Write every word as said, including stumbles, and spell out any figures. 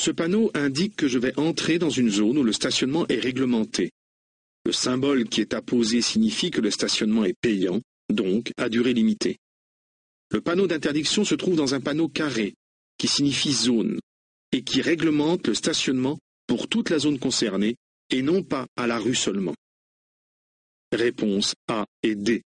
Ce panneau indique que je vais entrer dans une zone où le stationnement est réglementé. Le symbole qui est apposé signifie que le stationnement est payant, donc à durée limitée. Le panneau d'interdiction se trouve dans un panneau carré, qui signifie zone, et qui réglemente le stationnement pour toute la zone concernée, et non pas à la rue seulement. Réponses A et D.